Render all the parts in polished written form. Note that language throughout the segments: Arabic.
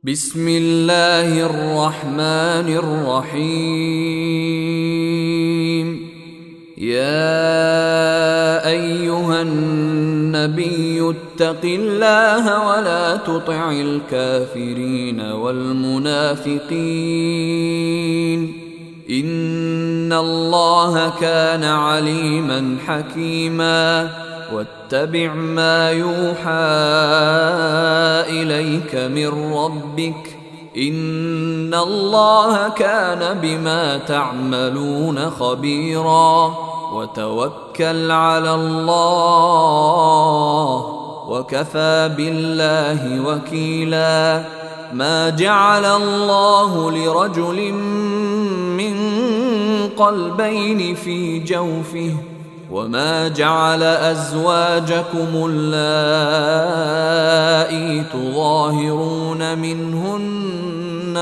بسم الله الرحمن الرحيم. يا أيها النبي اتق الله ولا تطع الكافرين والمنافقين إن الله كان عليما حكيما. واتبع ما يوحى إليك من ربك إن الله كان بما تعملون خبيرا. وتوكل على الله وكفى بالله وكيلا. ما جعل الله لرجل من قلبين في جوفه وما جعل أزواجكم اللائي تظاهرون منهن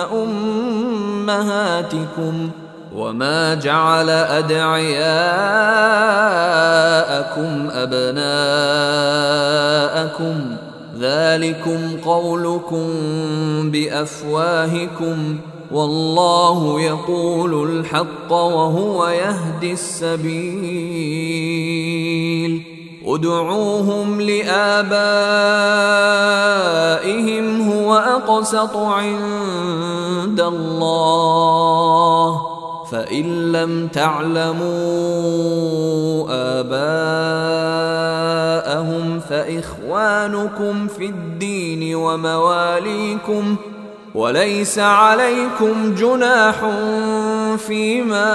أمهاتكم وما جعل أدعياءكم أبناءكم ذلكم قولكم بأفواهكم والله يقول الحق وهو يهدي السبيل. ادعوهم لآبائهم هو أقسط عند الله فإن لم تعلموا آباءهم فإخوانكم في الدين ومواليكم وليس عليكم جناح فيما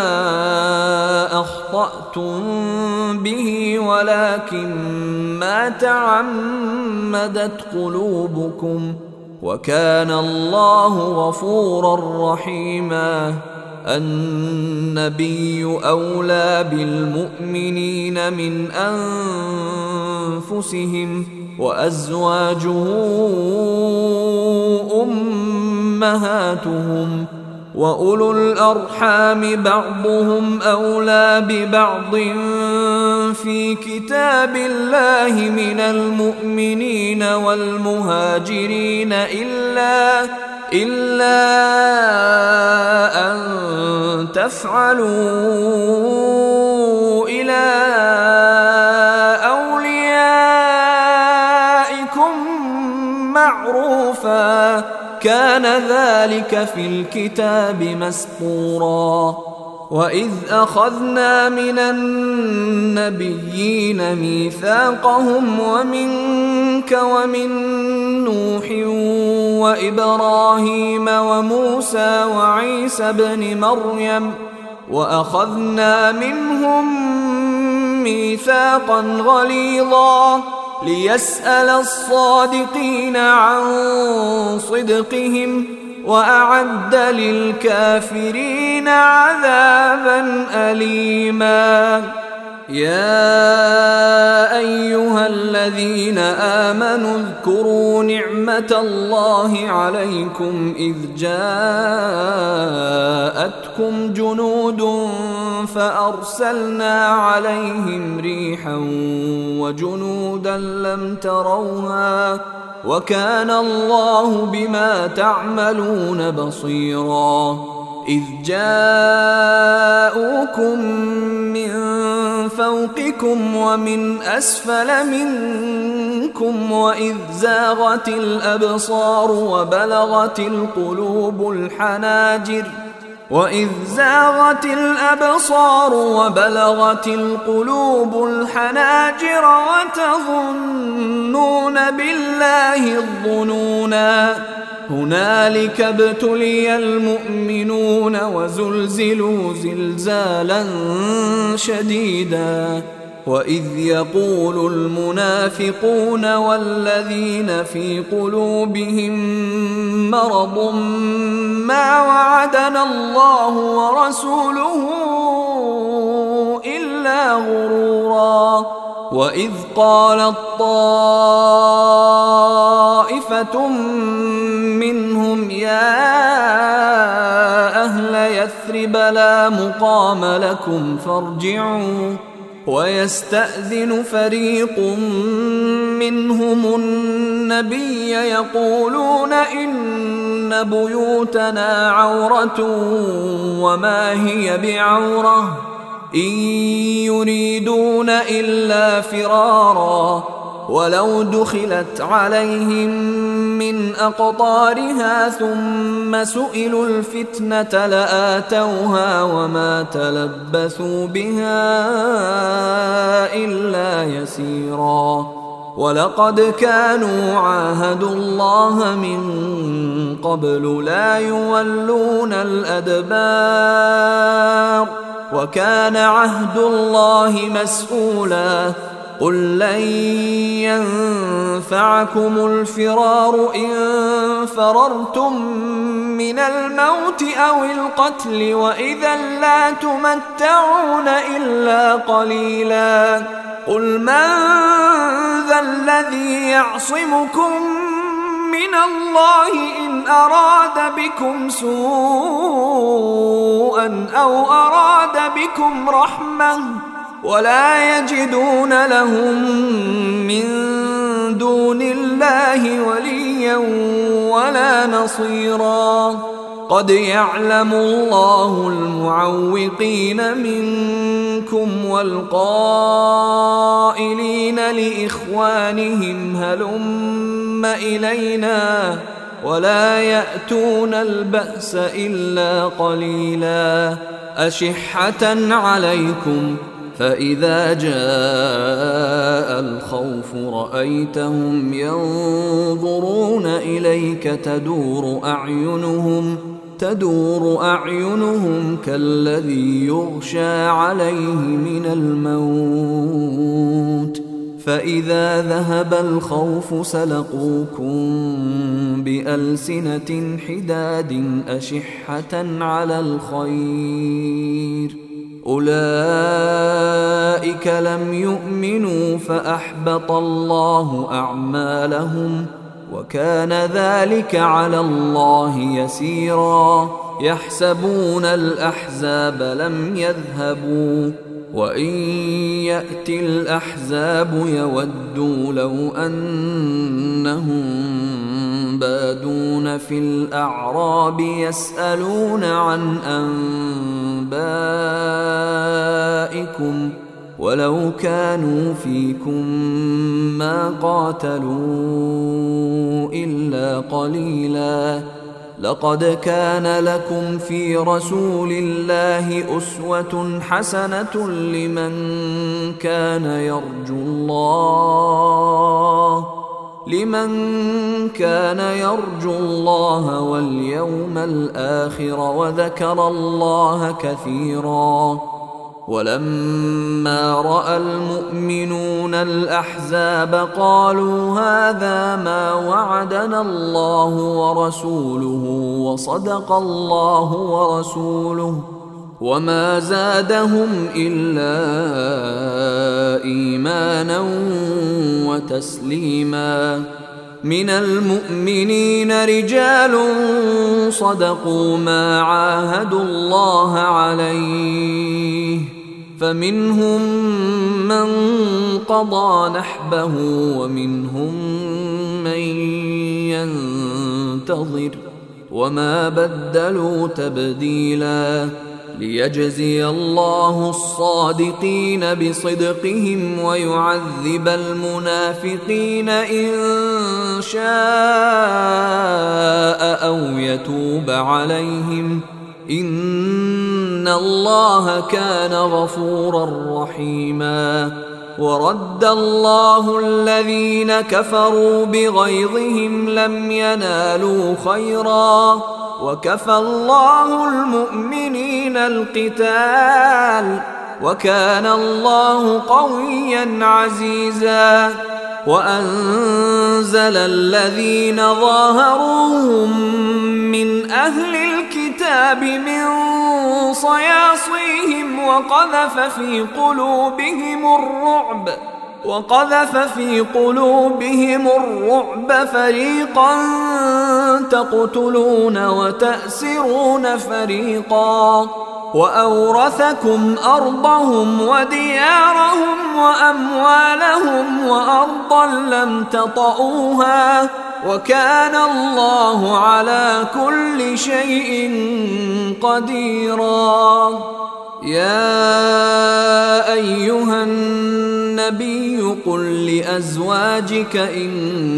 أخطأتم به ولكن ما تعمدت قلوبكم وكان الله غفورا رحيما. النبي أولى بالمؤمنين من أنفسهم وأزواجه أمهاتهم وأولو الأرحام بعضهم أولى ببعض في كتاب الله من المؤمنين والمهاجرين إلا أن تفعلوا إلى أوليائكم معروفا كان ذلك في الكتاب مسطورا. وإذ أخذنا من النبيين ميثاقهم ومنك ومن نوح وإبراهيم وموسى وعيسى بن مريم وأخذنا منهم ميثاقا غليظا ليسأل الصادقين عن صدقهم وأعد للكافرين عذابا أليما. يا أيها الذين آمنوا اذكروا نعمة الله عليكم إذ جاءتكم جنود فأرسلنا عليهم ريحا وجنودا لم تروها وكان الله بما تعملون بصيرا. إذ جاءوكم من فوقكم ومن أسفل منكم وإذ زاغت الأبصار وبلغت القلوب الحناجر وتظنون بالله الظنونا. هنالك ابتلي المؤمنون وزلزلوا زلزالا شديدا. وإذ يقول المنافقون والذين في قلوبهم مرض ما وعدنا الله ورسوله إلا غرورا. وإذ قالت طائفة منهم يا أهل يثرب لا مقام لكم فارجعوا ويستأذن فريق منهم النبي يقولون إن إن بيوتنا عورة وما هي بعورة إن يريدون إلا فرارا ولو دخلت عليهم من أقطارها ثم سئلوا الفتنة لآتوها وما تلبثوا بها إلا يسيرا ولقد كانوا عاهدوا الله من قبل لا يولون الأدبار وكان عهد الله مسؤولا قل لن ينفعكم الفرار إن فررتم من الموت أو القتل وإذا لا تمتعون إلا قليلا قل من ذا الذي يعصمكم من الله إن أراد بكم سوءا أو أراد بكم رحمة ولا يجدون لهم من دون الله وليا ولا نصيرا قد يعلم الله المعوقين منكم والقائلين لإخوانهم هلم إلينا ولا يأتون البأس إلا قليلا أشحة عليكم فإذا جاء الخوف رأيتهم ينظرون إليك تدور أعينهم كالذي يغشى عليه من الموت فإذا ذهب الخوف سلقوكم بألسنة حداد أشحة على الخير أولئك لم يؤمنوا فأحبط الله أعمالهم وكان ذلك على الله يسيرا يحسبون الأحزاب لم يذهبوا وإن يأتي الأحزاب يودوا لو أنهم بادون في الأعراب يسألون عن أنبائكم ولو كانوا فيكم ما قاتلوا إلا قليلا لقد كان لكم في رسول الله أسوة حسنة لمن كان يرجو الله واليوم الآخر وذكر الله كثيرا ولما رأى المؤمنون الأحزاب قالوا هذا ما وعدنا الله ورسوله وصدق الله ورسوله وما زادهم إلا إيمانا وتسليما من المؤمنين رجال صدقوا ما عاهدوا الله عليه فمنهم من قضى نحبه ومنهم من ينتظر وما بدلوا تبديلا ليجزي الله الصادقين بصدقهم ويعذب المنافقين إن شاء أو يتوب عليهم إن الله كان غفورا رحيما ورد الله الذين كفروا بغيظهم لم ينالوا خيرا وكفى الله المؤمنين القتال وكان الله قويا عزيزا وأنزل الذين ظاهروهم من أهل الكتاب من صياصيهم وقذف في قلوبهم الرعب فريقا تقتلون وتأسرون فريقا وأورثكم أرضهم وديارهم وأموالهم وأرضا لم تطئوها وكان الله على كل شيء قديرا. يا أيها النبي قل لأزواجك إن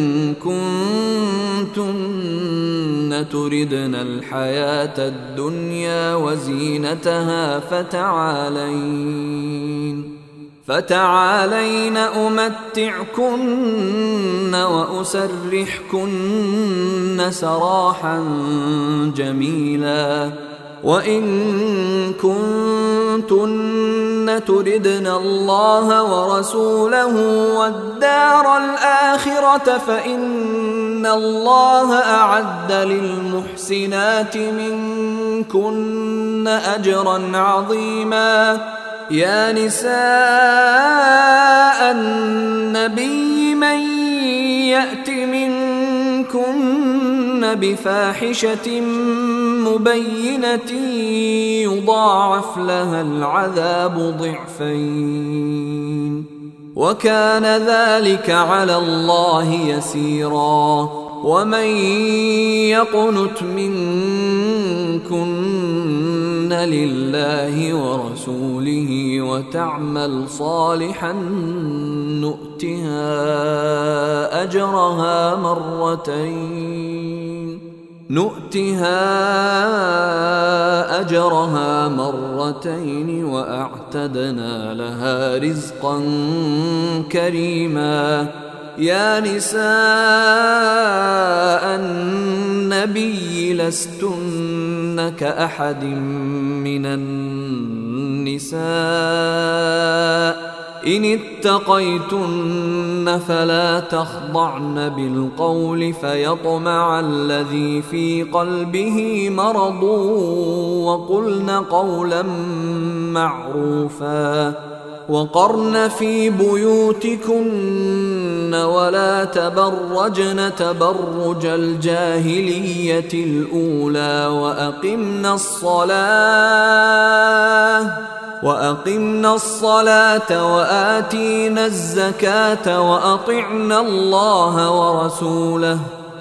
كنتن تردن الحياة الدنيا وزينتها فتعالين أمتعكن وأسرحكن سراحا جميلا. وإن كنتن تردن الله ورسوله والدار الآخرة فإن الله أعد للمحسنات منكن أجرا عظيما. يا نساء النبي من يأت منكن بفاحشة مبينة يضاعف لها العذاب ضعفين وكان ذلك على الله يسيرا. ومن يقنت منكن لله ورسوله وتعمل صالحا نؤتها أجرها مرتين وأعتدنا لها رزقا كريما. يا نساء النبي لستن كأحد من النساء إن اتقيتن فلا تخضعن بالقول فيطمع الذي في قلبه مرض وقلن قولا معروفا. وقرن في بيوتكن ولا تبرجن تبرج الجاهلية الأولى وأقمنا الصلاة وآتينا الزكاة وأطعنا الله ورسوله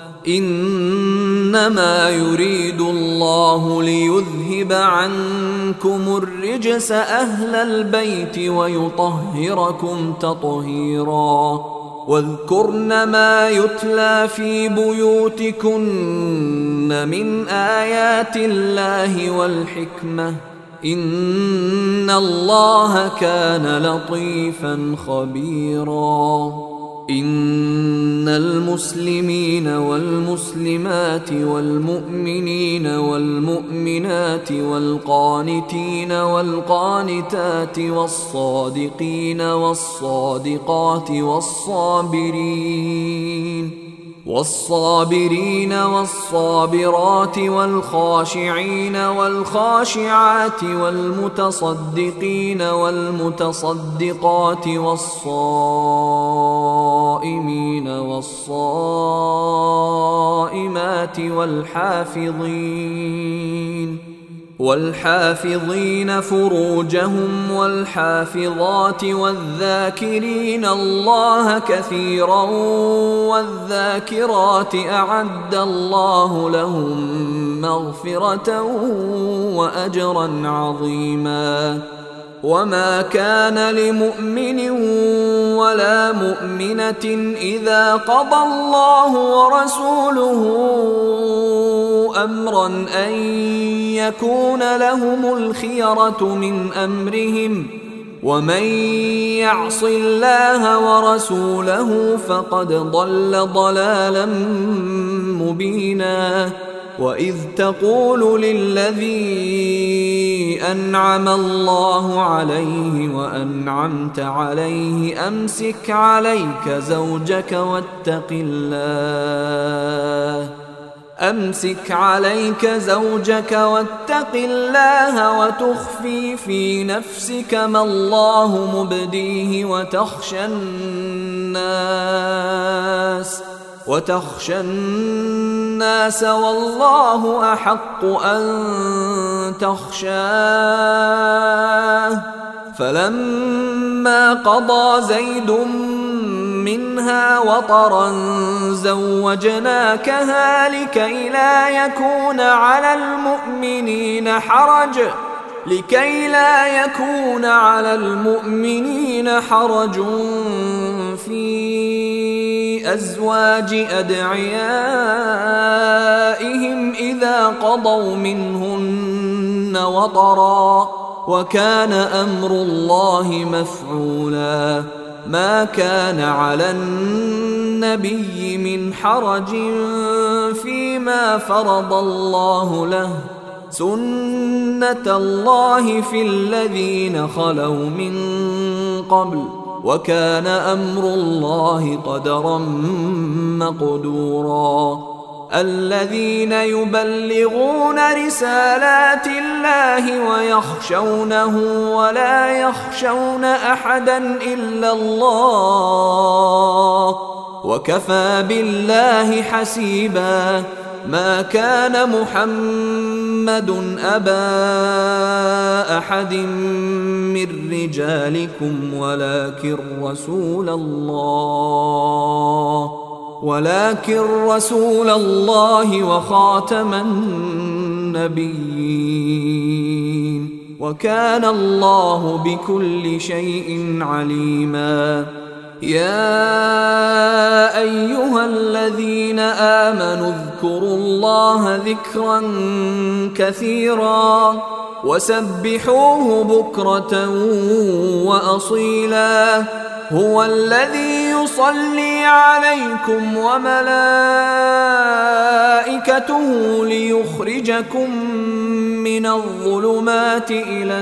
إنما يريد الله ليذهب عنكم الرجس أهل البيت ويطهركم تطهيرا. واذكرن ما يتلى في بيوتكن من آيات الله والحكمة إن الله كان لطيفا خبيرا. إن المسلمين والمسلمات والمؤمنين والمؤمنات والقانتين والقانتات والصادقين والصادقات والصابرين والصابرات والخاشعين والخاشعات والمتصدقين والمتصدقات والصائمين والصائمات والحافظين فروجهم والحافظات والذاكرين الله كثيرا والذاكرات أعد الله لهم مغفرة وأجرا عظيما. وما كان لمؤمن ولا مؤمنة إذا قضى الله ورسوله أمرا أن يكون لهم الخيرة من أمرهم ومن يعص الله ورسوله فقد ضل ضلالا مبينا. وإذ تقول للذي أنعم الله عليه وأنعمت عليه أمسك عليك زوجك واتق الله وتخفي في نفسك ما الله مبديه وتخشى الناس والله أحق أن تخشاه. فلما قضى زيد منها وطرا زوجناكها لكي لا يكون على المؤمنين حرج في أزواج أدعيائهم إذا قضوا منهن وطرا، وكان أمر الله مفعولا. ما كان على النبي من حرج فيما فرض الله له، سنة الله في الذين خلوا من قبل، وكان أمر الله قدرا مقدورا. الذين يبلغون رسالات الله ويخشونه ولا يخشون أحدا إلا الله، وكفى بالله حسيبا. ما كان محمد أبا أحد من رجالكم ولكن رسول الله وخاتم النبيين، وكان الله بكل شيء عليما. يا أيها الذين آمنوا اذكروا الله ذكرا كثيرا وسبحوه بكرة وأصيلا. هو الذي يصلي عليكم وملائكته ليخرجكم من الظلمات إلى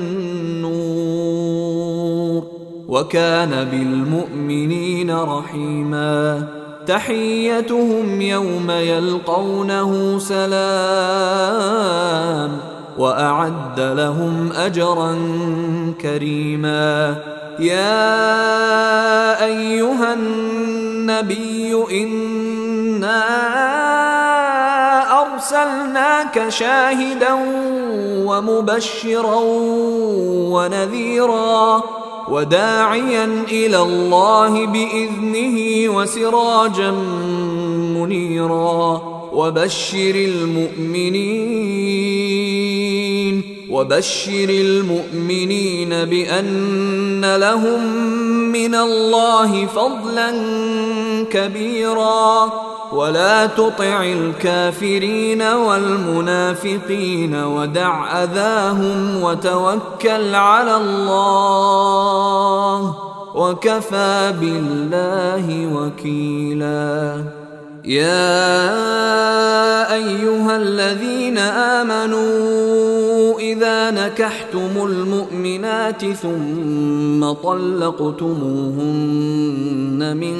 النور، وكان بالمؤمنين رحيما. تحيتهم يوم يلقونه سلام، وأعد لهم أجرا كريما. يا أيها النبي إنا أرسلناك شاهدا ومبشرا ونذيرا وداعيا إلى الله بإذنه وسراجا منيرا. وبشر المؤمنين بأن لهم من الله فضلا كبيرا. ولا تطع الكافرين والمنافقين ودع أذاهم وتوكل على الله، وكفى بالله وكيلا. يا أيها الذين آمنوا إذا نكحتم المؤمنات ثم طلقتموهن من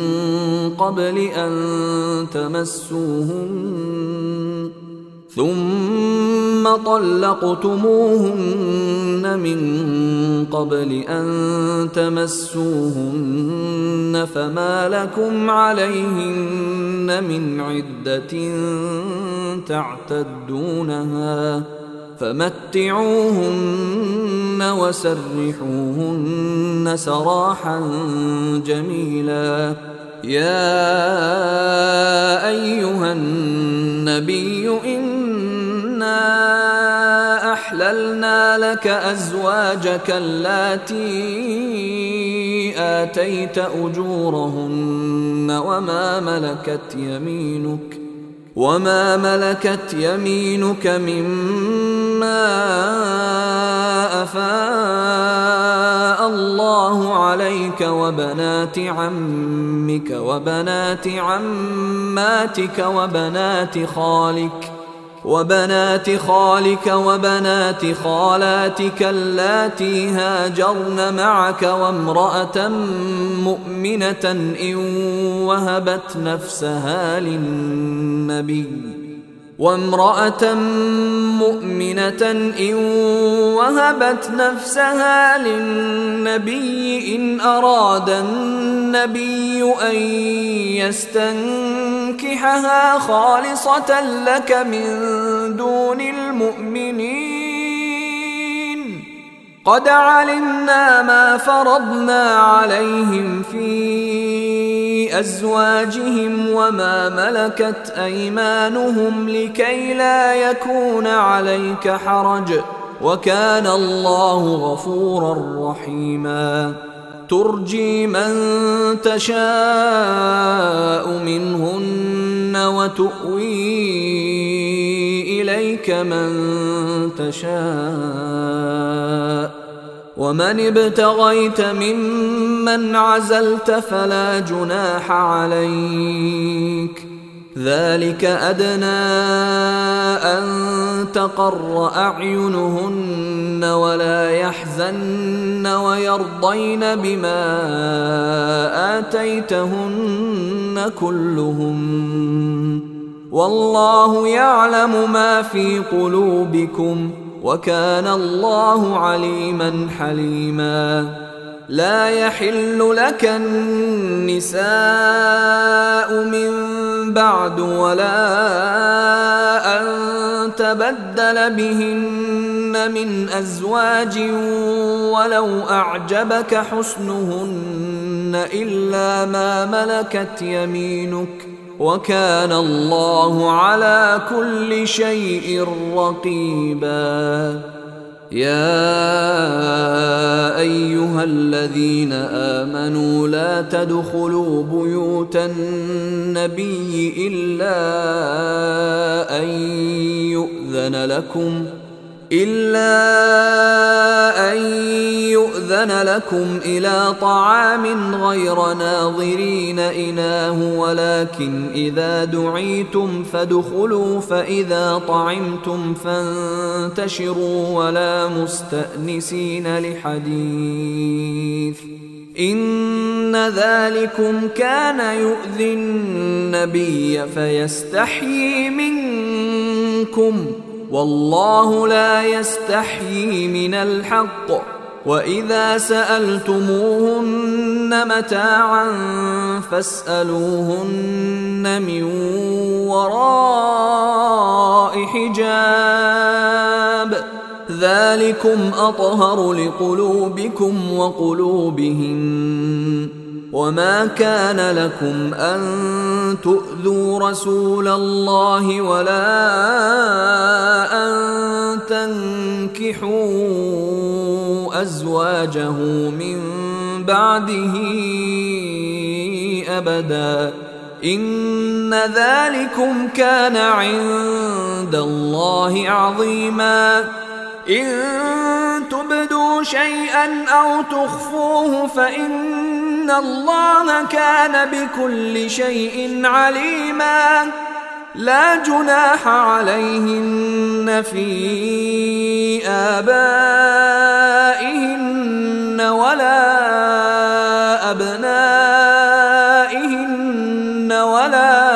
قبل أن تمسوهن فما لكم عليهن من عدة تعتدونها، فمتعوهن وسرحوهن سراحا جميلا. يا أيها النبي إنا أحللنا لك أزواجك اللاتي آتيت أجورهن وما ملكت يمينك مما أفاء الله عليك، وبنات عمك وبنات عماتك وبنات خالك وبنات خالاتك اللاتي هاجرن معك، وامرأة مؤمنة إن وهبت نفسها للنبي إن أراد النبي أن يستنكحها خالصة لك من دون المؤمنين. قد علمنا ما فرضنا عليهم في لأزواجهم وما ملكت أيمانهم لكي لا يكون عليك حرج، وكان الله غفورا رحيما. ترجي من تشاء منهن وتؤوي إليك من تشاء، ومن ابتغيت ممن عزلت فلا جناح عليك، ذلك أدنى أن تقر أعينهن ولا يحزن ويرضين بما آتيتهن كلهم، والله يعلم ما في قلوبكم، وكان الله عليما حليما. لا يحل لك النساء من بعد ولا أن تبدل بهن من أزواج ولو أعجبك حسنهن إلا ما ملكت يمينك، وكان الله على كل شيء رقيبا. يا أيها الذين آمنوا لا تدخلوا بيوت النبي إلا أن يؤذن لكم إلى طعام غير ناظرين إناه، ولكن إذا دعيتم فادخلوا فإذا طعمتم فانتشروا ولا مستأنسين لحديث، إن ذلكم كان يؤذي النبي فيستحيي منكم، والله لا يستحيي من الحق. وإذا سألتموهن متاعا فاسألوهن من وراء حجاب، ذلكم أطهر لقلوبكم وقلوبهن. وما كان لكم أن تؤذوا رسول الله ولا أن تنكحوا أزواجه من بعده أبدا، إن ذلكم كان عند الله عظيما. إن تبدوا شيئا أو تخفوه فإن الله كان بكل شيء عليما. لا جناح عليهن في آبائهن ولا أبنائهن ولا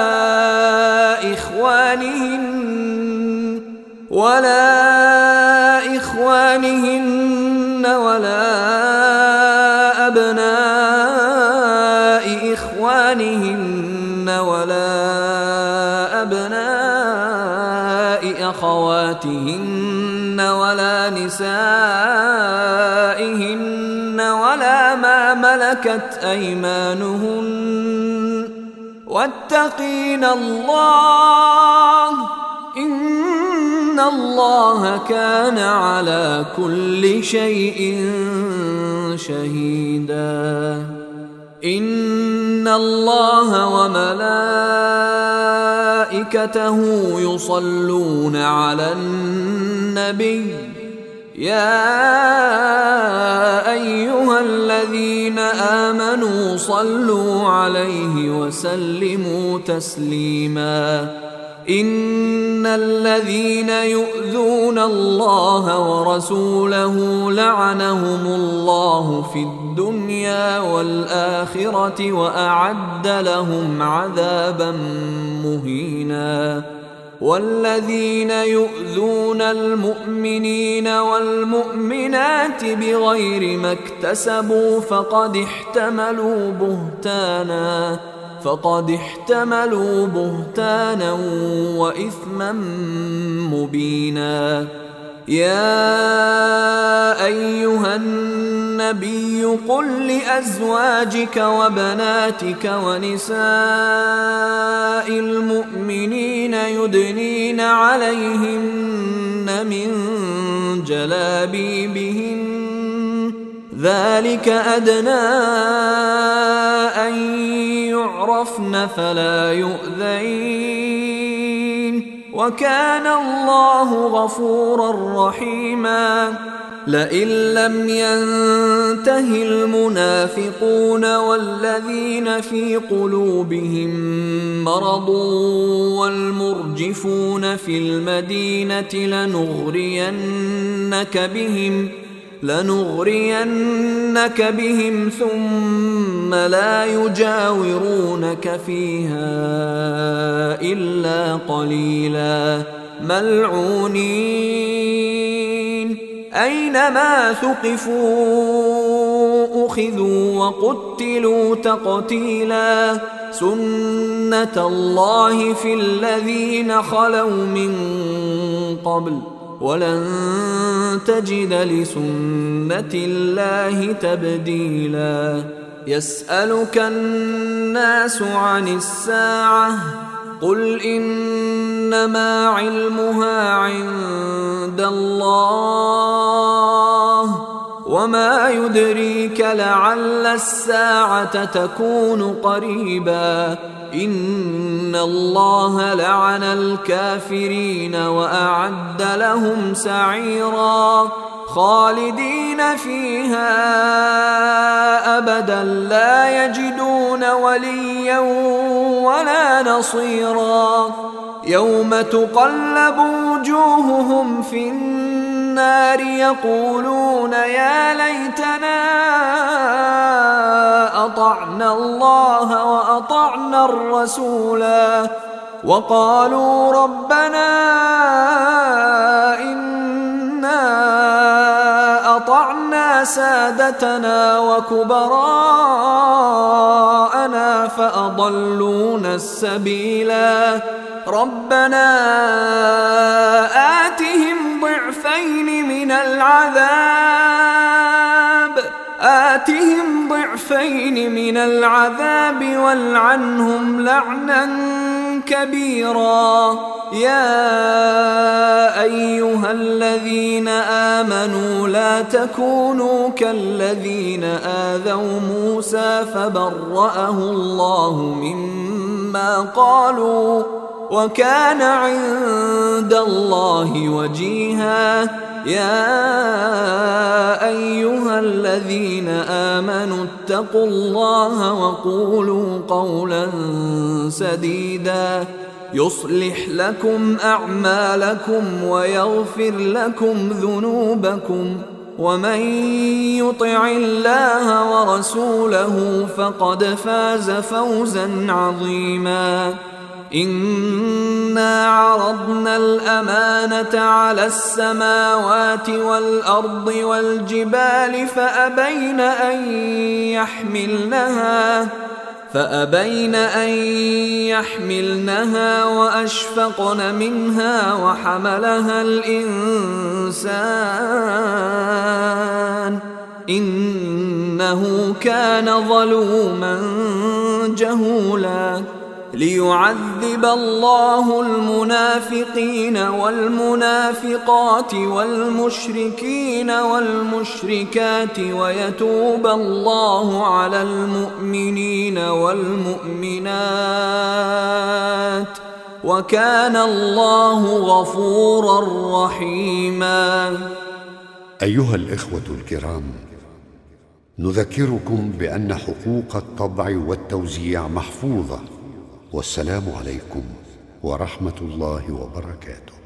إخوانهن ولا أبناء إخوانهن ولا أبناء أخواتهن ولا نسائهن ولا ما ملكت أيمانهن، واتقين الله، إن الله كان على كل شيء شهيدا. إن الله وملائكته يصلون على النبي، يا أيها الذين آمنوا صلوا عليه وسلموا تسليما. إن الذين يؤذون الله ورسوله لعنهم الله في الدنيا والآخرة وأعد لهم عذابا مهينا. والذين يؤذون المؤمنين والمؤمنات بغير ما اكتسبوا فقد احتملوا بهتانا وإثما مبينا. يا أيها النبي النبي قل لأزواجك وبناتك ونساء المؤمنين يدنين عليهن من جلابيبهن ذلك أدنى أن يعرفن فلا يؤذين وكان الله غفورا رحيما. لئن لم ينته المنافقون والذين في قلوبهم مرض والمرجفون في المدينة لنغرينك بهم ثم لا يجاورونك فيها إلا قليلا ملعونين أينما ثقفوا أخذوا وقتلوا تقتيلا سنة الله في الذين خلوا من قبل ولن تجد لسنة الله تبديلا. يسألك الناس عن الساعة قل إنما علمها عند الله وما يدريك لعل الساعة تكون قريبا. إن الله لعن الكافرين وأعد لهم سعيرا خالدين فيها أبدا لا يجدون وليا ولا نصيرا. يوم تقلب وجوههم في النار يقولون يا ليتنا أطعنا الله وأطعنا الرسولا وقالوا ربنا إنا أطعنا سادتنا وكبراءنا فأضلونا السبيلا. ربنا آتهم ضعفين من العذاب والعنهم لعنا كبيرا. يا أيها الذين آمنوا لا تكونوا كالذين آذوا موسى فبرأه الله مما قالوا وكان عند الله وجيها. يا أيها الذين آمنوا اتقوا الله وقولوا قولا سديدا يصلح لكم أعمالكم ويغفر لكم ذنوبكم ومن يطع الله ورسوله فقد فاز فوزا عظيما. إنا عرضنا الأمانة على السماوات والأرض والجبال فأبين أن يحملنها وأشفقن منها وحملها الإنسان إنه كان ظلوما جهولا. ليعذب الله المنافقين والمنافقات والمشركين والمشركات ويتوب الله على المؤمنين والمؤمنات وكان الله غفورا رحيما. أيها الإخوة الكرام، نذكركم بأن حقوق الطبع والتوزيع محفوظة. والسلام عليكم ورحمة الله وبركاته.